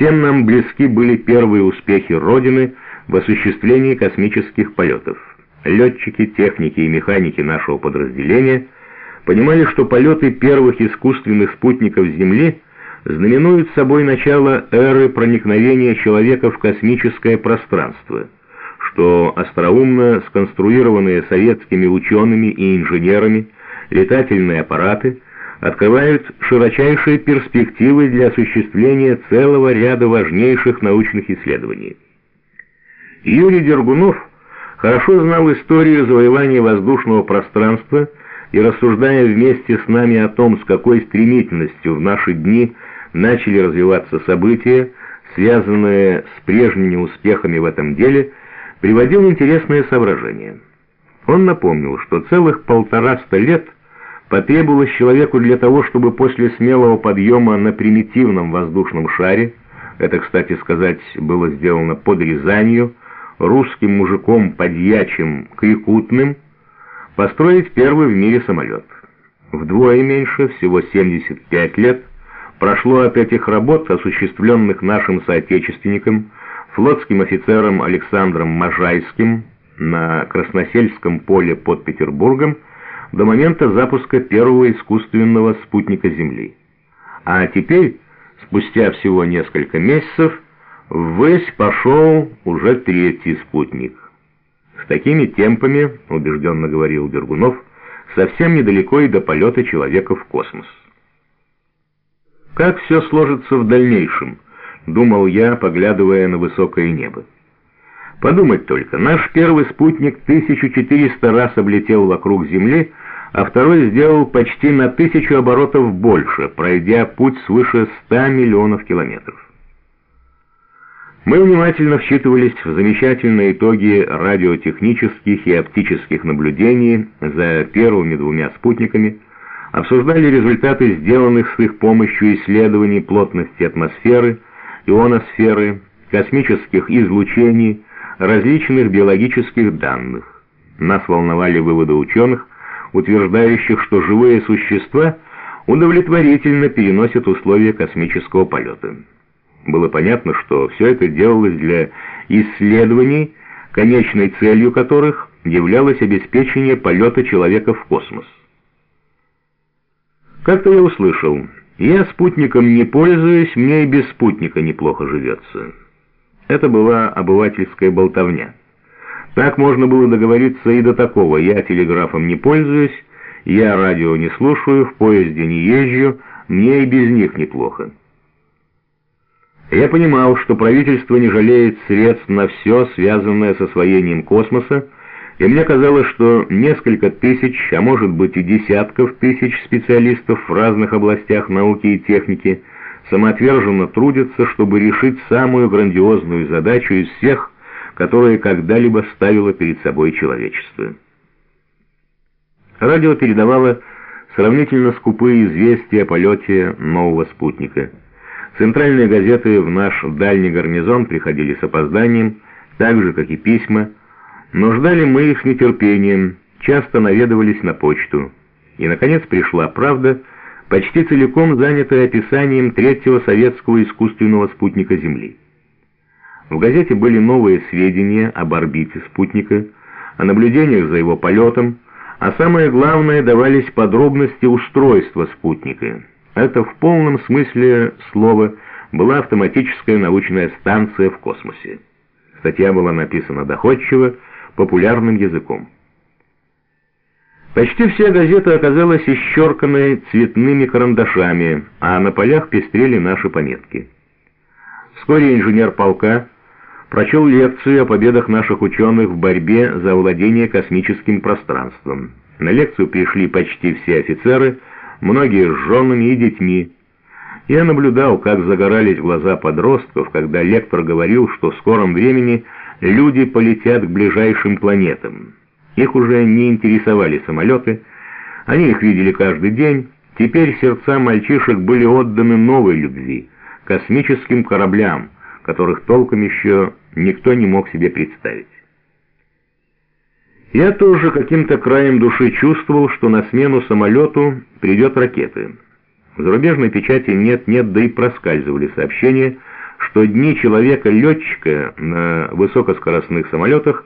Всем нам близки были первые успехи Родины в осуществлении космических полетов. Летчики, техники и механики нашего подразделения понимали, что полеты первых искусственных спутников Земли знаменуют собой начало эры проникновения человека в космическое пространство, что остроумно сконструированные советскими учеными и инженерами летательные аппараты открывают широчайшие перспективы для осуществления целого ряда важнейших научных исследований. Юрий Дергунов хорошо знал историю завоевания воздушного пространства и, рассуждая вместе с нами о том, с какой стремительностью в наши дни начали развиваться события, связанные с прежними успехами в этом деле, приводил интересное соображение. Он напомнил, что целых 150 лет потребовалось человеку для того, чтобы после смелого подъема на примитивном воздушном шаре, это, кстати сказать, было сделано под Рязанью, русским мужиком подьячим Крикутным, построить первый в мире самолет. Вдвое меньше, всего 75 лет, прошло от этих работ, осуществленных нашим соотечественником, флотским офицером Александром Можайским на Красносельском поле под Петербургом, до момента запуска первого искусственного спутника Земли. А теперь, спустя всего несколько месяцев, ввысь пошел уже третий спутник. С такими темпами, убежденно говорил Дергунов, совсем недалеко и до полета человека в космос. Как все сложится в дальнейшем, думал я, поглядывая на высокое небо. Подумать только, наш первый спутник 1400 раз облетел вокруг Земли, а второй сделал почти на 1000 оборотов больше, пройдя путь свыше 100 миллионов километров. Мы внимательно вчитывались в замечательные итоги радиотехнических и оптических наблюдений за первыми двумя спутниками, обсуждали результаты сделанных с их помощью исследований плотности атмосферы, ионосферы, космических излучений, различных биологических данных. Нас волновали выводы ученых, утверждающих, что живые существа удовлетворительно переносят условия космического полета. Было понятно, что все это делалось для исследований, конечной целью которых являлось обеспечение полета человека в космос. Как-то я услышал: «Я спутником не пользуюсь, мне и без спутника неплохо живется». Это была обывательская болтовня. Так можно было договориться и до такого: «Я телеграфом не пользуюсь, я радио не слушаю, в поезде не езжу, мне и без них неплохо». Я понимал, что правительство не жалеет средств на все, связанное с освоением космоса, и мне казалось, что несколько тысяч, а может быть и десятков тысяч специалистов в разных областях науки и техники самоотверженно трудятся, чтобы решить самую грандиозную задачу из всех, которые когда-либо ставило перед собой человечество. Радио передавало сравнительно скупые известия о полете нового спутника. Центральные газеты в наш дальний гарнизон приходили с опозданием, так же, как и письма, но ждали мы их с нетерпением, часто наведывались на почту. И, наконец, пришла «Правда», почти целиком занятая описанием третьего советского искусственного спутника Земли. В газете были новые сведения об орбите спутника, о наблюдениях за его полетом, а самое главное, давались подробности устройства спутника. Это в полном смысле слова была автоматическая научная станция в космосе. Статья была написана доходчиво, популярным языком. Почти вся газета оказалась исчерканной цветными карандашами, а на полях пестрели наши пометки. Вскоре инженер полка прочел лекцию о победах наших ученых в борьбе за овладение космическим пространством. На лекцию пришли почти все офицеры, многие с женами и детьми. Я наблюдал, как загорались глаза подростков, когда лектор говорил, что в скором времени люди полетят к ближайшим планетам. Их уже не интересовали самолеты, они их видели каждый день. Теперь сердца мальчишек были отданы новой любви, космическим кораблям, которых толком еще никто не мог себе представить. Я тоже каким-то краем души чувствовал, что на смену самолету придет ракета. В зарубежной печати нет-нет, да и проскальзывали сообщения, что дни человека-летчика на высокоскоростных самолетах